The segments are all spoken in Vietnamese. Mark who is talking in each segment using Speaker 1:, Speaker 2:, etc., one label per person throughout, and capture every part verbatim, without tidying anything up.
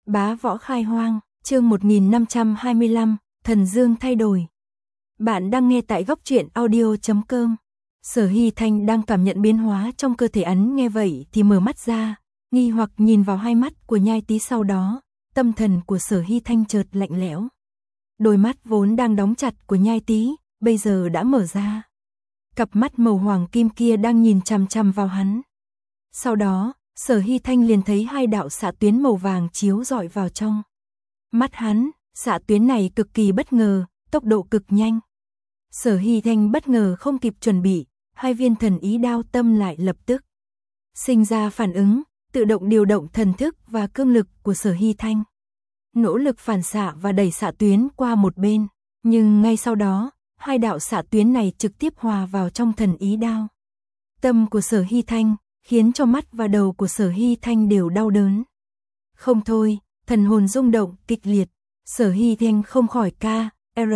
Speaker 1: Bá võ khai hoang, chương một nghìn năm trăm hai mươi lăm, thần dương thay đổi. Bạn đang nghe tại góc truyện audio chấm com. Sở Hy Thanh đang cảm nhận biến hóa trong cơ thể hắn, nghe vậy thì mở mắt ra, nghi hoặc nhìn vào hai mắt của Nhai Tý, sau đó, tâm thần của Sở Hy Thanh chợt lạnh lẽo. Đôi mắt vốn đang đóng chặt của Nhai Tý, bây giờ đã mở ra. Cặp mắt màu hoàng kim kia đang nhìn chằm chằm vào hắn. Sau đó, Sở Hy Thanh liền thấy hai đạo xạ tuyến màu vàng chiếu rọi vào trong mắt hắn. Xạ tuyến này cực kỳ bất ngờ, tốc độ cực nhanh. Sở Hy Thanh bất ngờ không kịp chuẩn bị, hai viên thần ý đao tâm lại lập tức sinh ra phản ứng, tự động điều động thần thức và cương lực của Sở Hy Thanh, nỗ lực phản xạ và đẩy xạ tuyến qua một bên. Nhưng ngay sau đó, hai đạo xạ tuyến này trực tiếp hòa vào trong thần ý đao tâm của Sở Hy Thanh, khiến cho mắt và đầu của Sở Hy Thanh đều đau đớn không thôi, thần hồn rung động kịch liệt. Sở Hy Thanh không khỏi ca R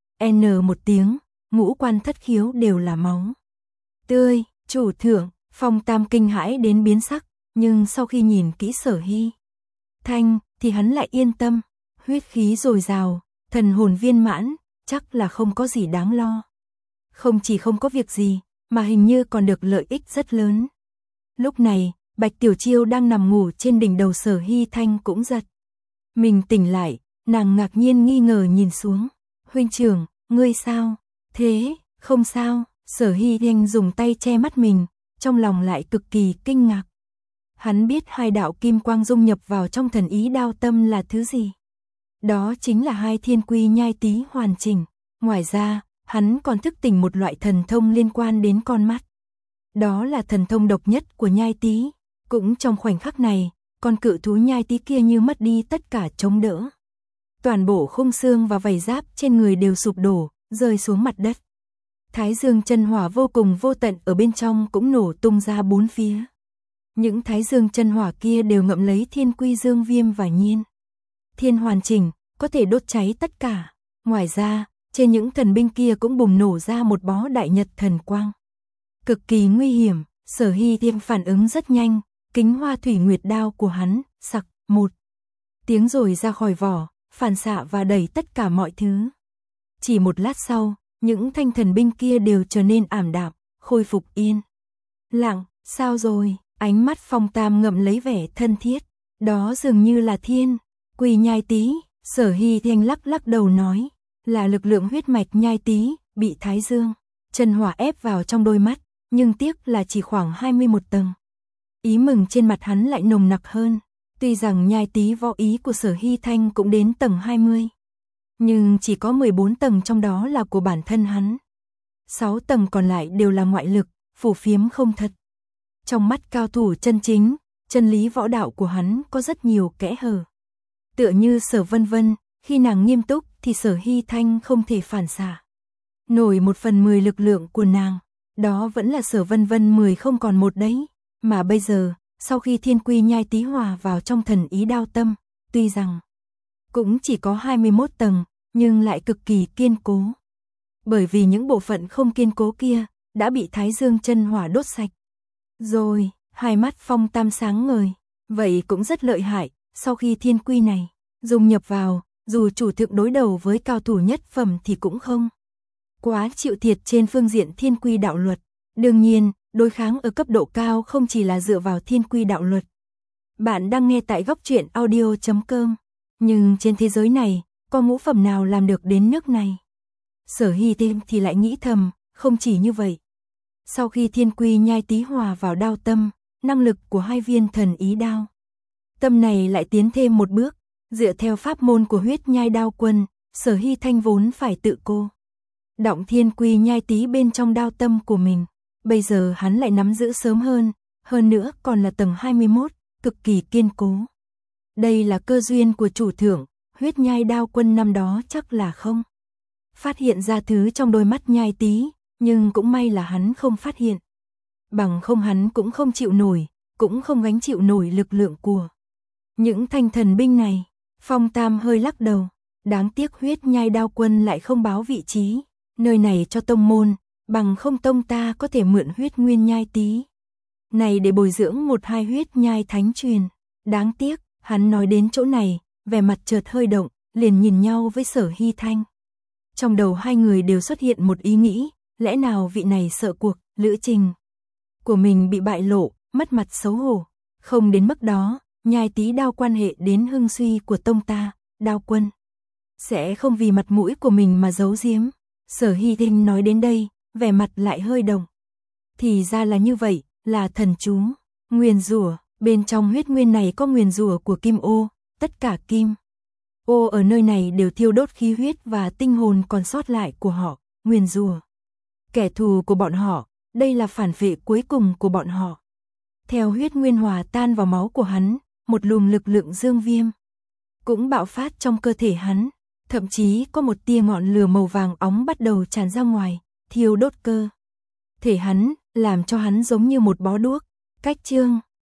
Speaker 1: N một tiếng, ngũ quan thất khiếu đều là máu tươi. Chủ thượng, Phong Tam kinh hãi đến biến sắc, nhưng sau khi nhìn kỹ Sở Hy Thanh thì hắn lại yên tâm, huyết khí dồi dào, thần hồn viên mãn, chắc là không có gì đáng lo. Không chỉ không có việc gì, mà hình như còn được lợi ích rất lớn. Lúc này, Bạch Tiểu Chiêu đang nằm ngủ trên đỉnh đầu Sở Hy Thanh cũng giật mình tỉnh lại, nàng ngạc nhiên nghi ngờ nhìn xuống. Huynh trưởng, ngươi sao? Thế, không sao. Sở Hy Thanh dùng tay che mắt mình, trong lòng lại cực kỳ kinh ngạc. Hắn biết hai đạo kim quang dung nhập vào trong thần ý đao tâm là thứ gì. Đó chính là hai thiên quy nhai tý hoàn chỉnh. Ngoài ra, hắn còn thức tỉnh một loại thần thông liên quan đến con mắt. Đó là thần thông độc nhất của nhai tý. Cũng trong khoảnh khắc này, con cự thú nhai tý kia như mất đi tất cả chống đỡ. Toàn bộ khung xương và vảy giáp trên người đều sụp đổ, rơi xuống mặt đất. Thái dương chân hỏa vô cùng vô tận ở bên trong cũng nổ tung ra bốn phía. Những thái dương chân hỏa kia đều ngậm lấy thiên quy dương viêm và nhiên thiên hoàn chỉnh, có thể đốt cháy tất cả. Ngoài ra, trên những thần binh kia cũng bùng nổ ra một bó đại nhật thần quang. Cực kỳ nguy hiểm. Sở Hy Thanh phản ứng rất nhanh, kính hoa thủy nguyệt đao của hắn, sặc, một tiếng rồi ra khỏi vỏ, phản xạ và đẩy tất cả mọi thứ. Chỉ một lát sau, những thanh thần binh kia đều trở nên ảm đạm, khôi phục yên lặng. Sao rồi? Ánh mắt Phong Tam ngậm lấy vẻ thân thiết. Đó dường như là thiên quy nhai tý. Sở Hy Thanh lắc lắc đầu nói, là lực lượng huyết mạch nhai tý, bị thái dương chân hỏa ép vào trong đôi mắt, nhưng tiếc là chỉ khoảng hai mươi mốt tầng. Ý mừng trên mặt hắn lại nồng nặc hơn. Tuy rằng nhai tý võ ý của Sở Hy Thanh cũng đến tầng hai mươi, nhưng chỉ có mười bốn tầng trong đó là của bản thân hắn. sáu tầng còn lại đều là ngoại lực, phù phiếm không thật. Trong mắt cao thủ chân chính, chân lý võ đạo của hắn có rất nhiều kẽ hở. Tựa như Sở Vân Vân, khi nàng nghiêm túc thì Sở Hy Thanh không thể phản xạ nổi một phần mười lực lượng của nàng. Đó vẫn là Sở Vân Vân mười không còn một đấy. Mà bây giờ, sau khi thiên quy nhai tý hòa vào trong thần ý đao tâm, tuy rằng cũng chỉ có hai mươi mốt tầng, nhưng lại cực kỳ kiên cố. Bởi vì những bộ phận không kiên cố kia đã bị thái dương chân hỏa đốt sạch. Rồi, hai mắt Phong Tam sáng ngời. Vậy cũng rất lợi hại, sau khi thiên quy này dung nhập vào, dù chủ thượng đối đầu với cao thủ nhất phẩm thì cũng không quá chịu thiệt trên phương diện thiên quy đạo luật. Đương nhiên, đối kháng ở cấp độ cao không chỉ là dựa vào thiên quy đạo luật. Bạn đang nghe tại góc truyện audio chấm com. Nhưng trên thế giới này, có ngũ phẩm nào làm được đến nước này? Sở Hy Thanh thì lại nghĩ thầm, không chỉ như vậy. Sau khi thiên quy nhai tý hòa vào đao tâm, năng lực của hai viên thần ý đao tâm này lại tiến thêm một bước. Dựa theo pháp môn của huyết nhai đao quân, Sở Hy Thanh vốn phải tự cô động thiên quy nhai tý bên trong đao tâm của mình. Bây giờ hắn lại nắm giữ sớm hơn, hơn nữa còn là tầng hai mươi mốt, cực kỳ kiên cố. Đây là cơ duyên của chủ thượng, huyết nhai đao quân năm đó chắc là không phát hiện ra thứ trong đôi mắt nhai tý, nhưng cũng may là hắn không phát hiện. Bằng không hắn cũng không chịu nổi, cũng không gánh chịu nổi lực lượng của những thanh thần binh này. Phong Tam hơi lắc đầu, đáng tiếc huyết nhai đao quân lại không báo vị trí nơi này cho tông môn, bằng không tông ta có thể mượn huyết nguyên nhai tý này để bồi dưỡng một hai huyết nhai thánh truyền. Đáng tiếc, Hắn nói đến chỗ này, vẻ mặt chợt hơi động, liền nhìn nhau với Sở Hy Thanh. Trong đầu hai người đều xuất hiện một ý nghĩ, lẽ nào vị này sợ cuộc lữ trình của mình bị bại lộ, mất mặt xấu hổ. Không đến mức đó, Nhai Tí Đao quan hệ đến hưng suy của tông ta, Đao quân sẽ không vì mặt mũi của mình mà giấu giếm. Sở Hy Thanh nói đến đây, vẻ mặt lại hơi động. Thì ra là như vậy, là thần chú, nguyền rủa, bên trong huyết nguyên này có nguyền rủa của kim ô, tất cả kim ô ở nơi này đều thiêu đốt khí huyết và tinh hồn còn sót lại của họ, nguyền rủa kẻ thù của bọn họ, đây là phản vệ cuối cùng của bọn họ. Theo huyết nguyên hòa tan vào máu của hắn, một luồng lực lượng dương viêm cũng bạo phát trong cơ thể hắn, thậm chí có một tia ngọn lửa màu vàng óng bắt đầu tràn ra ngoài, thiêu đốt cơ thể hắn, làm cho hắn giống như một bó đuốc. Cách chương